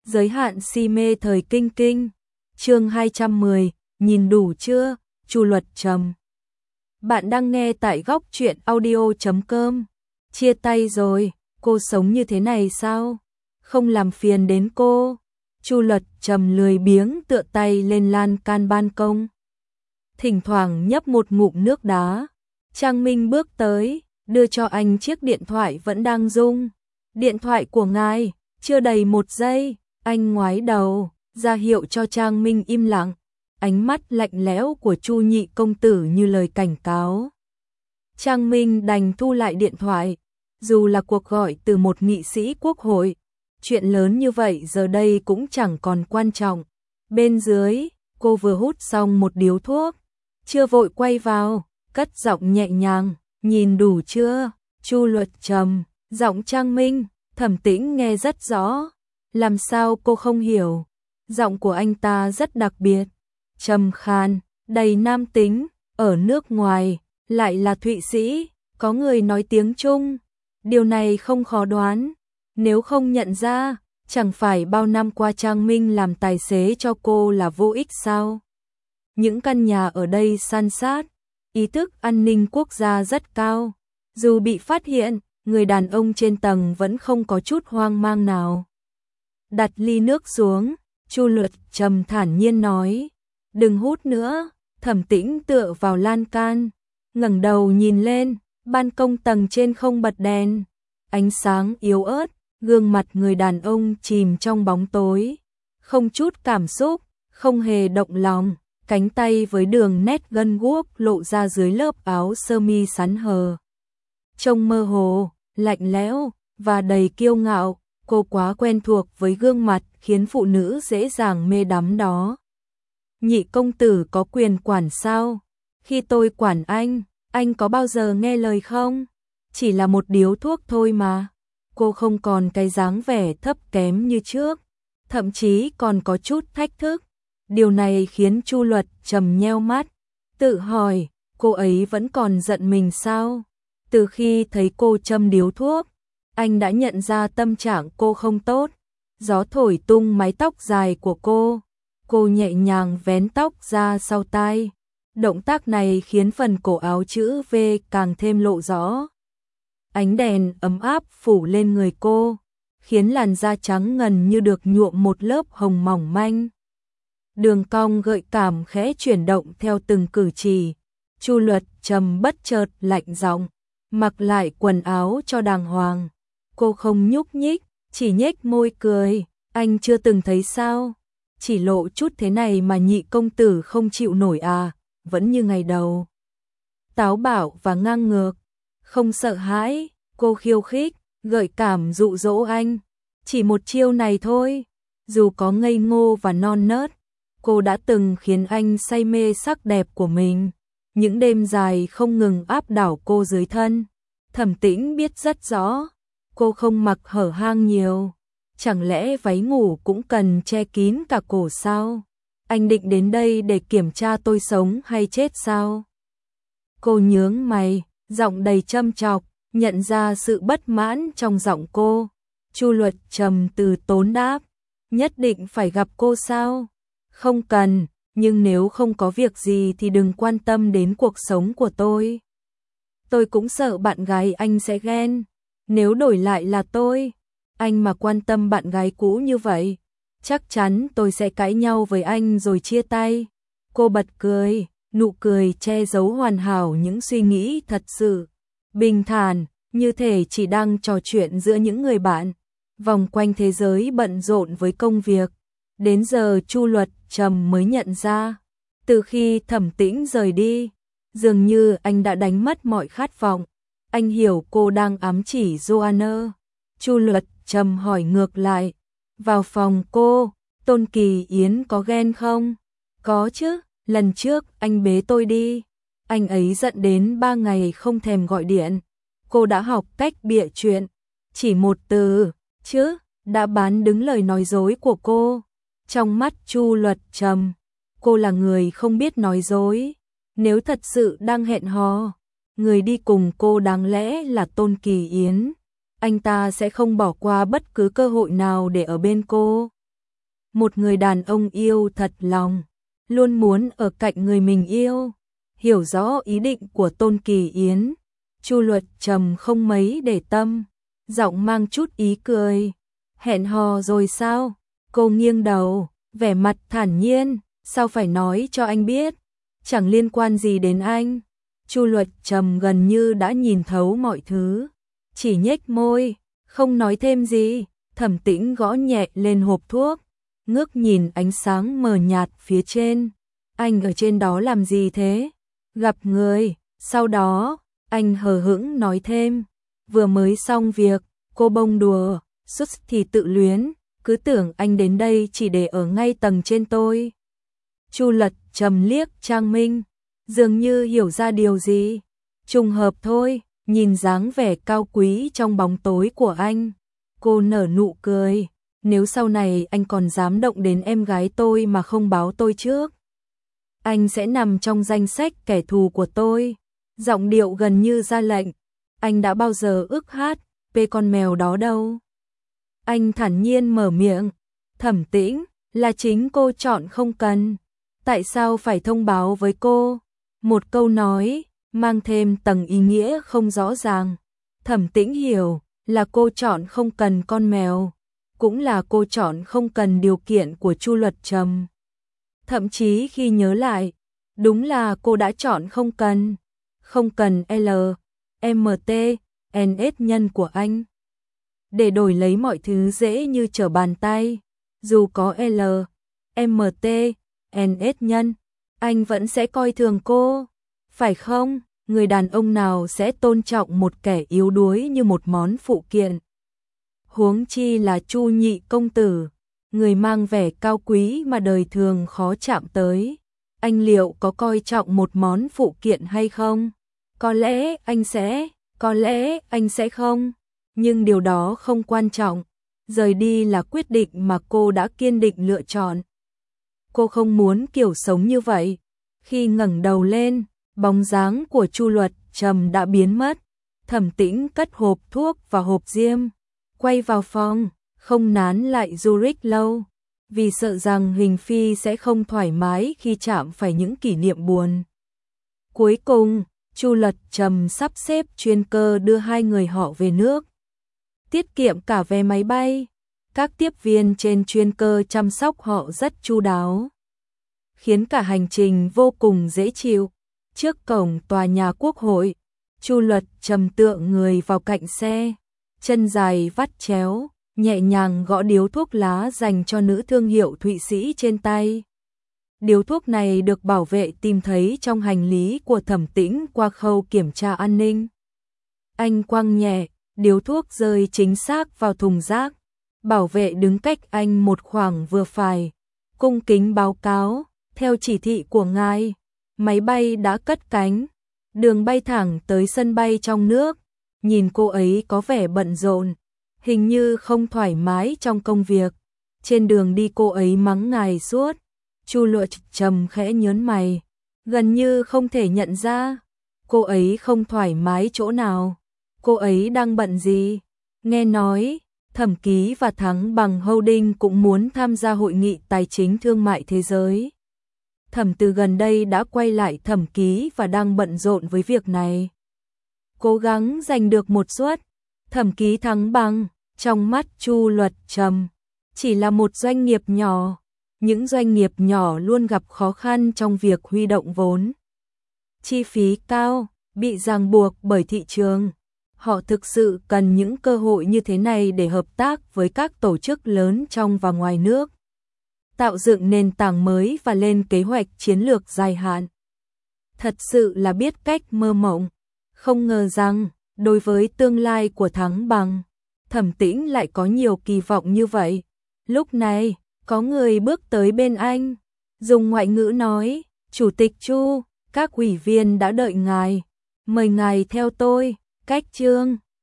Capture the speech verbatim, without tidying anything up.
Giới hạn si mê thời kinh kinh. Chương hai trăm mười, nhìn đủ chưa? Chu Luật Trầm. Bạn đang nghe tại góc truyện audio chấm com. Chia tay rồi, cô sống như thế này sao? Không làm phiền đến cô. Chu Luật Trầm lười biếng tựa tay lên lan can ban công. Thỉnh thoảng nhấp một ngụm nước đá. Trang Minh bước tới, đưa cho anh chiếc điện thoại vẫn đang rung. Điện thoại của ngài, chưa đầy một giây, anh ngoái đầu, ra hiệu cho Trang Minh im lặng. Ánh mắt lạnh lẽo của Chu nhị công tử như lời cảnh cáo. Trang Minh đành thu lại điện thoại, dù là cuộc gọi từ một nghị sĩ quốc hội. Chuyện lớn như vậy giờ đây cũng chẳng còn quan trọng. Bên dưới, cô vừa hút xong một điếu thuốc, chưa vội quay vào, cất giọng nhẹ nhàng, nhìn đủ chưa? Chu Luật Trầm, giọng Trang Minh, Thẩm Tĩnh nghe rất rõ. Làm sao cô không hiểu? Giọng của anh ta rất đặc biệt, trầm khan, đầy nam tính, ở nước ngoài, lại là Thụy Sĩ, có người nói tiếng Trung. Điều này không khó đoán, nếu không nhận ra, chẳng phải bao năm qua Trang Minh làm tài xế cho cô là vô ích sao? Những căn nhà ở đây san sát, ý thức an ninh quốc gia rất cao. Dù bị phát hiện, người đàn ông trên tầng vẫn không có chút hoang mang nào. Đặt ly nước xuống, Chu Luật Trầm thản nhiên nói, đừng hút nữa. Thẩm Tĩnh tựa vào lan can, ngẩng đầu nhìn lên, ban công tầng trên không bật đèn. Ánh sáng yếu ớt, gương mặt người đàn ông chìm trong bóng tối. Không chút cảm xúc, không hề động lòng, cánh tay với đường nét gân guốc lộ ra dưới lớp áo sơ mi sắn hờ. Trông mơ hồ, lạnh lẽo, và đầy kiêu ngạo. Cô quá quen thuộc với gương mặt khiến phụ nữ dễ dàng mê đắm đó. Nhị công tử có quyền quản sao? Khi tôi quản anh, anh có bao giờ nghe lời không? Chỉ là một điếu thuốc thôi mà. Cô không còn cái dáng vẻ thấp kém như trước, thậm chí còn có chút thách thức. Điều này khiến Chu Luật Trầm nheo mắt, tự hỏi, cô ấy vẫn còn giận mình sao? Từ khi thấy cô châm điếu thuốc, anh đã nhận ra tâm trạng cô không tốt. Gió thổi tung mái tóc dài của cô, cô nhẹ nhàng vén tóc ra sau tai. Động tác này khiến phần cổ áo chữ V càng thêm lộ rõ. Ánh đèn ấm áp phủ lên người cô, khiến làn da trắng ngần như được nhuộm một lớp hồng mỏng manh. Đường cong gợi cảm khẽ chuyển động theo từng cử chỉ. Chu Luật Trầm bất chợt lạnh giọng, mặc lại quần áo cho đàng hoàng. Cô không nhúc nhích, chỉ nhếch môi cười, anh chưa từng thấy sao? Chỉ lộ chút thế này mà nhị công tử không chịu nổi à? Vẫn như ngày đầu, táo bạo và ngang ngược, không sợ hãi. Cô khiêu khích, gợi cảm dụ dỗ anh. Chỉ một chiêu này thôi, dù có ngây ngô và non nớt, cô đã từng khiến anh say mê sắc đẹp của mình. Những đêm dài không ngừng áp đảo cô dưới thân. Thẩm Tĩnh biết rất rõ, cô không mặc hở hang nhiều. Chẳng lẽ váy ngủ cũng cần che kín cả cổ sao? Anh định đến đây để kiểm tra tôi sống hay chết sao? Cô nhướng mày, giọng đầy châm chọc, nhận ra sự bất mãn trong giọng cô. Chu Luật Trầm từ tốn đáp, nhất định phải gặp cô sao? Không cần, nhưng nếu không có việc gì thì đừng quan tâm đến cuộc sống của tôi. Tôi cũng sợ bạn gái anh sẽ ghen. Nếu đổi lại là tôi, anh mà quan tâm bạn gái cũ như vậy, chắc chắn tôi sẽ cãi nhau với anh rồi chia tay. Cô bật cười, nụ cười che giấu hoàn hảo những suy nghĩ thật sự bình thản, như thể chỉ đang trò chuyện giữa những người bạn. Vòng quanh thế giới bận rộn với công việc. Đến giờ Chu Luật Trầm mới nhận ra, từ khi Thẩm Tĩnh rời đi, dường như anh đã đánh mất mọi khát vọng. Anh hiểu cô đang ám chỉ Joanna. Chu Luật Trầm hỏi ngược lại, vào phòng cô, Tôn Kỳ Yến có ghen không? Có chứ, lần trước anh bế tôi đi, anh ấy giận đến ba ngày không thèm gọi điện. Cô đã học cách bịa chuyện, chỉ một từ, chứ, đã bán đứng lời nói dối của cô. Trong mắt Chu Luật Trầm, cô là người không biết nói dối. Nếu thật sự đang hẹn hò, người đi cùng cô đáng lẽ là Tôn Kỳ Yến. Anh ta sẽ không bỏ qua bất cứ cơ hội nào để ở bên cô. một người đàn ông yêu thật lòng, luôn muốn ở cạnh người mình yêu. Hiểu rõ ý định của Tôn Kỳ Yến, Chu Luật Trầm không mấy để tâm, giọng mang chút ý cười. Hẹn hò rồi sao? Cô nghiêng đầu, vẻ mặt thản nhiên, sao phải nói cho anh biết, chẳng liên quan gì đến anh. Chu Luật Trầm gần như đã nhìn thấu mọi thứ, chỉ nhếch môi, không nói thêm gì. Thẩm Tĩnh gõ nhẹ lên hộp thuốc, ngước nhìn ánh sáng mờ nhạt phía trên. Anh ở trên đó làm gì thế? Gặp người. Sau đó, anh hờ hững nói thêm, vừa mới xong việc, cô bông đùa, xuất thì tự luyến, cứ tưởng anh đến đây chỉ để ở ngay tầng trên tôi. Chu Luật Trầm liếc Trang Minh, dường như hiểu ra điều gì. Trùng hợp thôi, nhìn dáng vẻ cao quý trong bóng tối của anh. Cô nở nụ cười, nếu sau này anh còn dám động đến em gái tôi mà không báo tôi trước, anh sẽ nằm trong danh sách kẻ thù của tôi. Giọng điệu gần như ra lệnh. Anh đã bao giờ ước hát về con mèo đó đâu. Anh thản nhiên mở miệng. Thẩm Tĩnh, là chính cô chọn không cần. Tại sao phải thông báo với cô? Một câu nói, mang thêm tầng ý nghĩa không rõ ràng. Thẩm Tĩnh hiểu, là cô chọn không cần con mèo, cũng là cô chọn không cần điều kiện của Chu Luật Trầm. Thậm chí khi nhớ lại, đúng là cô đã chọn không cần, không cần L, M T, N S nhân của anh. Để đổi lấy mọi thứ dễ như trở bàn tay, dù có L, M T, N S nhân, anh vẫn sẽ coi thường cô, phải không? Người đàn ông nào sẽ tôn trọng một kẻ yếu đuối như một món phụ kiện? Huống chi là Chu nhị công tử, người mang vẻ cao quý mà đời thường khó chạm tới. Anh liệu có coi trọng một món phụ kiện hay không? Có lẽ anh sẽ, có lẽ anh sẽ không. Nhưng điều đó không quan trọng. Rời đi là quyết định mà cô đã kiên định lựa chọn. Cô không muốn kiểu sống như vậy. Khi ngẩng đầu lên, bóng dáng của Chu Luật Trầm đã biến mất. Thẩm Tĩnh cất hộp thuốc và hộp diêm, quay vào phòng, không nán lại Zurich lâu, vì sợ rằng Hình Phi sẽ không thoải mái khi chạm phải những kỷ niệm buồn. Cuối cùng, Chu Luật Trầm sắp xếp chuyên cơ đưa hai người họ về nước, tiết kiệm cả vé máy bay. Các tiếp viên trên chuyên cơ chăm sóc họ rất chu đáo, khiến cả hành trình vô cùng dễ chịu. Trước cổng tòa nhà Quốc hội, Chu Luật Trầm tựa người vào cạnh xe, chân dài vắt chéo, nhẹ nhàng gõ điếu thuốc lá dành cho nữ thương hiệu Thụy Sĩ trên tay. Điếu thuốc này được bảo vệ tìm thấy trong hành lý của Thẩm Tĩnh qua khâu kiểm tra an ninh. Anh quăng nhẹ, điếu thuốc rơi chính xác vào thùng rác. Bảo vệ đứng cách anh một khoảng vừa phải, cung kính báo cáo, theo chỉ thị của ngài, máy bay đã cất cánh, đường bay thẳng tới sân bay trong nước. Nhìn cô ấy có vẻ bận rộn, hình như không thoải mái trong công việc. Trên đường đi cô ấy mắng ngài suốt. Chu Luật Trầm khẽ nhớn mày, gần như không thể nhận ra cô ấy không thoải mái chỗ nào. Cô ấy đang bận gì? Nghe nói Thẩm Ký và Thắng Bằng Holding cũng muốn tham gia hội nghị tài chính thương mại thế giới. Thẩm Từ gần đây đã quay lại Thẩm Ký và đang bận rộn với việc này, cố gắng giành được một suất. Thẩm Ký Thắng Bằng, trong mắt Chu Luật Trầm, chỉ là một doanh nghiệp nhỏ. Những doanh nghiệp nhỏ luôn gặp khó khăn trong việc huy động vốn. Chi phí cao, bị ràng buộc bởi thị trường. Họ thực sự cần những cơ hội như thế này để hợp tác với các tổ chức lớn trong và ngoài nước, tạo dựng nền tảng mới và lên kế hoạch chiến lược dài hạn. Thật sự là biết cách mơ mộng. Không ngờ rằng, đối với tương lai của Thắng Bằng, Thẩm Tĩnh lại có nhiều kỳ vọng như vậy. Lúc này, có người bước tới bên anh, dùng ngoại ngữ nói, Chủ tịch Chu, các ủy viên đã đợi ngài, mời ngài theo tôi. Cách chương